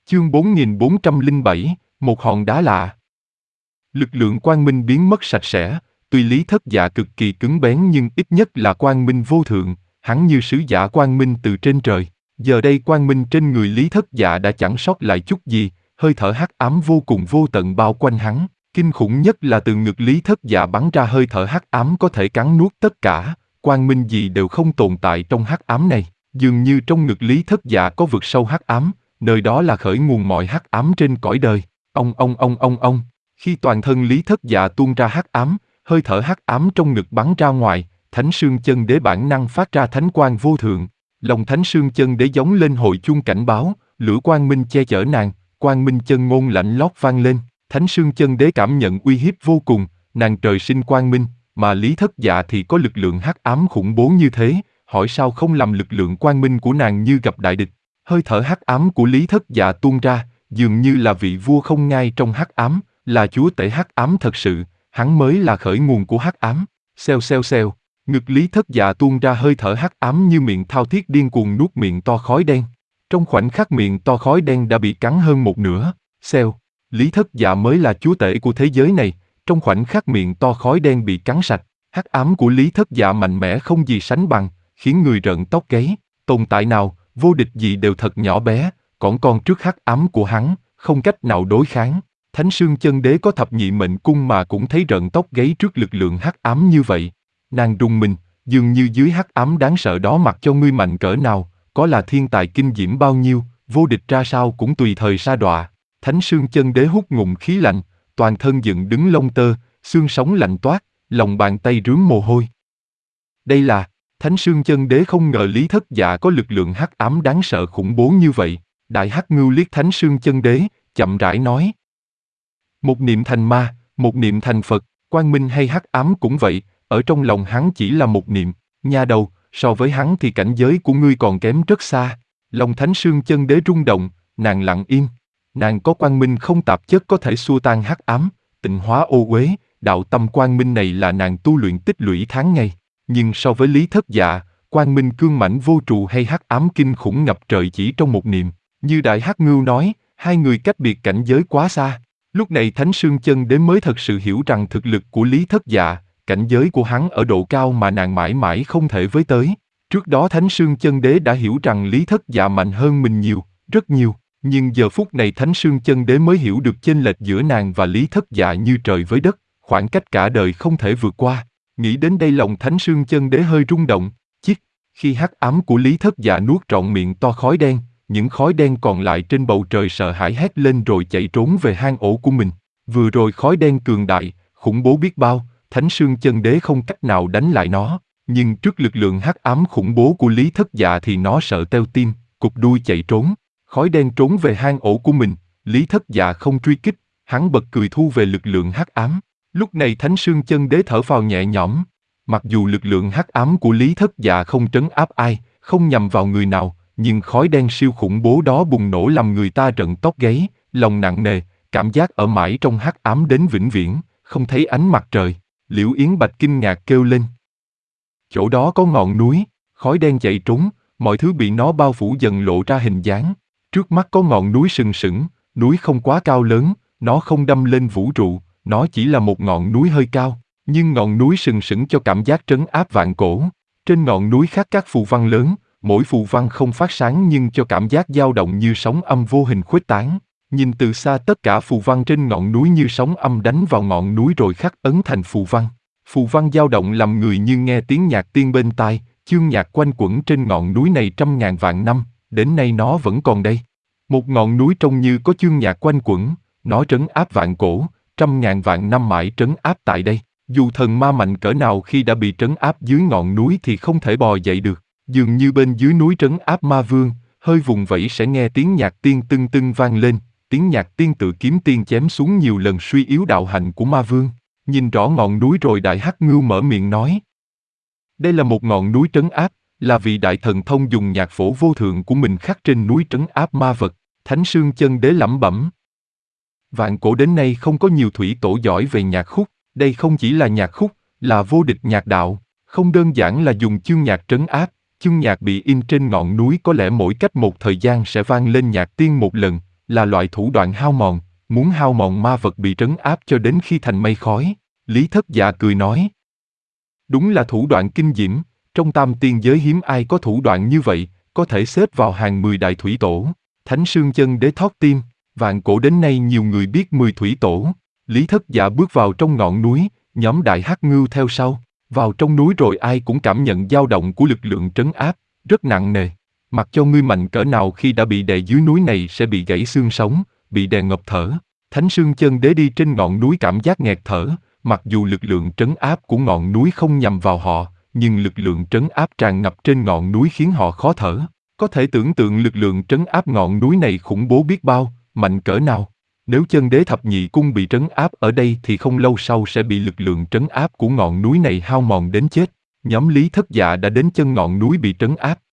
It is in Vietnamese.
Chương 4407, một hòn đá lạ. Lực lượng quang minh biến mất sạch sẽ, tuy Lý Thất Dạ cực kỳ cứng bén nhưng ít nhất là quang minh vô thượng, hắn như sứ giả quang minh từ trên trời. Giờ đây quang minh trên người Lý Thất Dạ đã chẳng sót lại chút gì, hơi thở hắc ám vô cùng vô tận bao quanh hắn. Kinh khủng nhất là từ ngực Lý Thất Dạ bắn ra hơi thở hắc ám có thể cắn nuốt tất cả, quang minh gì đều không tồn tại trong hắc ám này. Dường như trong ngực Lý Thất Dạ có vực sâu hắc ám, nơi đó là khởi nguồn mọi hắc ám trên cõi đời. Ông. Khi toàn thân Lý Thất Dạ tuôn ra hắc ám, hơi thở hắc ám trong ngực bắn ra ngoài, Thánh Sương Chân Đế bản năng phát ra thánh quang vô thượng. Lòng Thánh Sương Chân Đế giống lên hồi chuông cảnh báo, lửa quang minh che chở nàng, quang minh chân ngôn lạnh lót vang lên. Thánh Sương Chân Đế cảm nhận uy hiếp vô cùng, nàng trời sinh quang minh, mà Lý Thất Dạ thì có lực lượng hắc ám khủng bố như thế, hỏi sao không làm lực lượng quang minh của nàng như gặp đại địch. Hơi thở hắc ám của Lý Thất Dạ tuôn ra, dường như là vị vua không ngai trong hắc ám, là chúa tể hắc ám thật sự, hắn mới là khởi nguồn của hắc ám. Xèo. Ngực Lý Thất Dạ tuôn ra hơi thở hắc ám như miệng thao thiết điên cuồng nuốt miệng to khói đen. Trong khoảnh khắc miệng to khói đen đã bị cắn hơn một nửa. Lý Thất Dạ mới là chúa tể của thế giới này, trong khoảnh khắc miệng to khói đen bị cắn sạch, hắc ám của Lý Thất Dạ mạnh mẽ không gì sánh bằng, khiến người rợn tóc gáy. Tồn tại nào, vô địch gì đều thật nhỏ bé, còn trước hắc ám của hắn, không cách nào đối kháng. Thánh Sương Chân Đế có thập nhị mệnh cung mà cũng thấy rợn tóc gáy trước lực lượng hắc ám như vậy. Nàng rùng mình, dường như dưới hắc ám đáng sợ đó mặc cho ngươi mạnh cỡ nào, có là thiên tài kinh diễm bao nhiêu, vô địch ra sao cũng tùy thời sa đọa. Thánh Sương Chân Đế hút ngụm khí lạnh, toàn thân dựng đứng lông tơ, xương sống lạnh toát, lòng bàn tay rướm mồ hôi. Đây là, Thánh Sương Chân Đế không ngờ Lý Thất Dạ có lực lượng hắc ám đáng sợ khủng bố như vậy. Đại Hắc Ngưu liếc Thánh Sương Chân Đế, chậm rãi nói: một niệm thành ma, một niệm thành Phật, quang minh hay hắc ám cũng vậy, ở trong lòng hắn chỉ là một niệm. Nha đầu, so với hắn thì cảnh giới của ngươi còn kém rất xa. Lòng Thánh Sương Chân Đế rung động, nàng lặng im. Nàng có quang minh không tạp chất có thể xua tan hắc ám, tịnh hóa ô uế, đạo tâm quang minh này là nàng tu luyện tích lũy tháng ngày. Nhưng so với Lý Thất Dạ, quang minh cương mãnh vô trụ hay hắc ám kinh khủng ngập trời chỉ trong một niệm. Như Đại Hắc Ngưu nói, hai người cách biệt cảnh giới quá xa. Lúc này Thánh Sương Chân Đế mới thật sự hiểu rằng thực lực của Lý Thất Dạ, cảnh giới của hắn ở độ cao mà nàng mãi mãi không thể với tới. Trước đó Thánh Sương Chân Đế đã hiểu rằng Lý Thất Dạ mạnh hơn mình nhiều, rất nhiều. Nhưng giờ phút này Thánh Sương Chân Đế mới hiểu được chênh lệch giữa nàng và Lý Thất Dạ như trời với đất, khoảng cách cả đời không thể vượt qua. Nghĩ đến đây lòng Thánh Sương Chân Đế hơi rung động. Khi hắc ám của Lý Thất Dạ nuốt trọn miệng to khói đen, những khói đen còn lại trên bầu trời sợ hãi hét lên rồi chạy trốn về hang ổ của mình. Vừa rồi khói đen cường đại, khủng bố biết bao, Thánh Sương Chân Đế không cách nào đánh lại nó, nhưng trước lực lượng hắc ám khủng bố của Lý Thất Dạ thì nó sợ teo tim, cụp đuôi chạy trốn. Khói đen trốn về hang ổ của mình, Lý Thất Dạ không truy kích, hắn bật cười thu về lực lượng hắc ám. Lúc này Thánh Sương Chân Đế thở phào nhẹ nhõm. Mặc dù lực lượng hắc ám của Lý Thất Dạ không trấn áp ai, không nhằm vào người nào, nhưng khói đen siêu khủng bố đó bùng nổ làm người ta rợn tóc gáy, lòng nặng nề, cảm giác ở mãi trong hắc ám đến vĩnh viễn, không thấy ánh mặt trời. Liễu Yến Bạch kinh ngạc kêu lên: chỗ đó có ngọn núi. Khói đen chạy trốn, mọi thứ bị nó bao phủ dần lộ ra hình dáng. Trước mắt có ngọn núi sừng sững, núi không quá cao lớn, nó không đâm lên vũ trụ, nó chỉ là một ngọn núi hơi cao, nhưng ngọn núi sừng sững cho cảm giác trấn áp vạn cổ. Trên ngọn núi khắc các phù văn lớn, mỗi phù văn không phát sáng nhưng cho cảm giác dao động như sóng âm vô hình khuếch tán. Nhìn từ xa tất cả phù văn trên ngọn núi như sóng âm đánh vào ngọn núi rồi khắc ấn thành phù văn. Phù văn dao động làm người như nghe tiếng nhạc tiên bên tai, chương nhạc quanh quẩn trên ngọn núi này trăm ngàn vạn năm, đến nay nó vẫn còn đây. Một ngọn núi trông như có chương nhạc quanh quẩn, nó trấn áp vạn cổ, trăm ngàn vạn năm mãi trấn áp tại đây. Dù thần ma mạnh cỡ nào khi đã bị trấn áp dưới ngọn núi thì không thể bò dậy được. Dường như bên dưới núi trấn áp ma vương, hơi vùng vẫy sẽ nghe tiếng nhạc tiên tưng tưng vang lên, tiếng nhạc tiên tự kiếm tiên chém xuống nhiều lần suy yếu đạo hạnh của ma vương. Nhìn rõ ngọn núi rồi Đại Hắc Ngưu mở miệng nói: đây là một ngọn núi trấn áp, là vị đại thần thông dùng nhạc phổ vô thượng của mình khắc trên núi trấn áp ma vật. Thánh Sương Chân Đế lẩm bẩm: vạn cổ đến nay không có nhiều thủy tổ giỏi về nhạc khúc, đây không chỉ là nhạc khúc, là vô địch nhạc đạo, không đơn giản là dùng chương nhạc trấn áp. Chương nhạc bị in trên ngọn núi có lẽ mỗi cách một thời gian sẽ vang lên nhạc tiên một lần, là loại thủ đoạn hao mòn, muốn hao mòn ma vật bị trấn áp cho đến khi thành mây khói. Lý Thất Dạ cười nói. Đúng là thủ đoạn kinh diễm, trong tam tiên giới hiếm ai có thủ đoạn như vậy, có thể xếp vào hàng 10 đại thủy tổ. Thánh Sương Chân Đế thót tim, vạn cổ đến nay nhiều người biết 10 thủy tổ. Lý Thất Dạ bước vào trong ngọn núi, nhóm đại hắc ngưu theo sau. Vào trong núi rồi ai cũng cảm nhận dao động của lực lượng trấn áp, rất nặng nề. Mặc cho ngươi mạnh cỡ nào khi đã bị đè dưới núi này sẽ bị gãy xương sống, bị đè ngập thở. Thánh Sương Chân Đế đi trên ngọn núi cảm giác nghẹt thở, mặc dù lực lượng trấn áp của ngọn núi không nhằm vào họ, nhưng lực lượng trấn áp tràn ngập trên ngọn núi khiến họ khó thở. Có thể tưởng tượng lực lượng trấn áp ngọn núi này khủng bố biết bao, mạnh cỡ nào. Nếu chân đế thập nhị cung bị trấn áp ở đây thì không lâu sau sẽ bị lực lượng trấn áp của ngọn núi này hao mòn đến chết. Nhóm Lý Thất Dạ đã đến chân ngọn núi bị trấn áp.